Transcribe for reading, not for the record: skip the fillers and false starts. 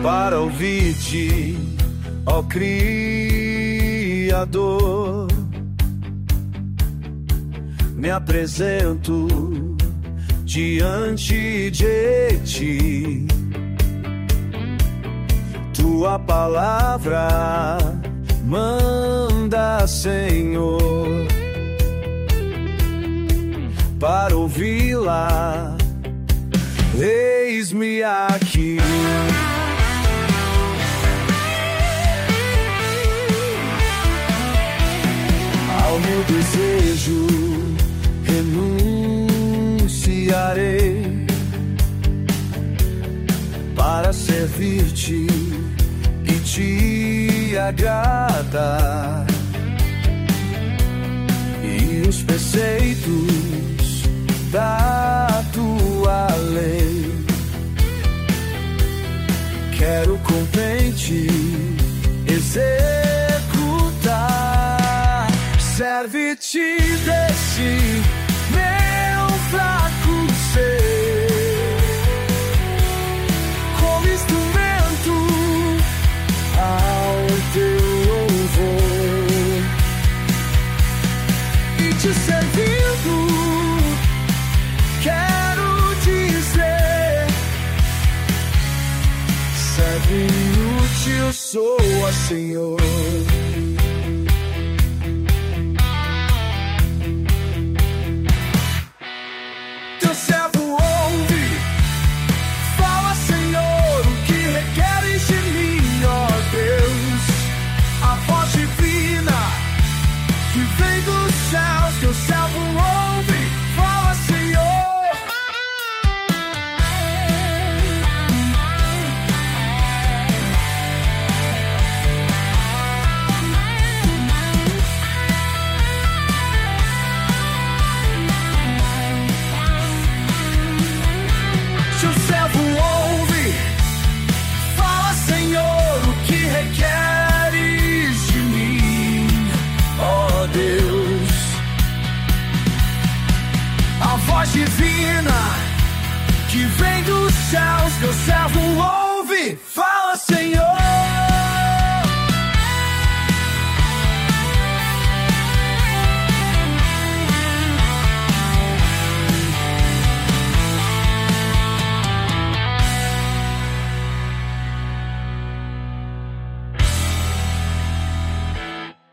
para ouvir-te, ó Criador. Me apresento diante de ti, tua palavra manda, Senhor, para ouvi-la. Eis-me aqui. Ao meu desejo renunciarei para servir-te e te agradar, e os preceitos da tua lei quero contente executar. Serve-te desse meu fraco ser, como instrumento ao teu louvor, e te servindo quero dizer: serve inútil sou, ó Senhor.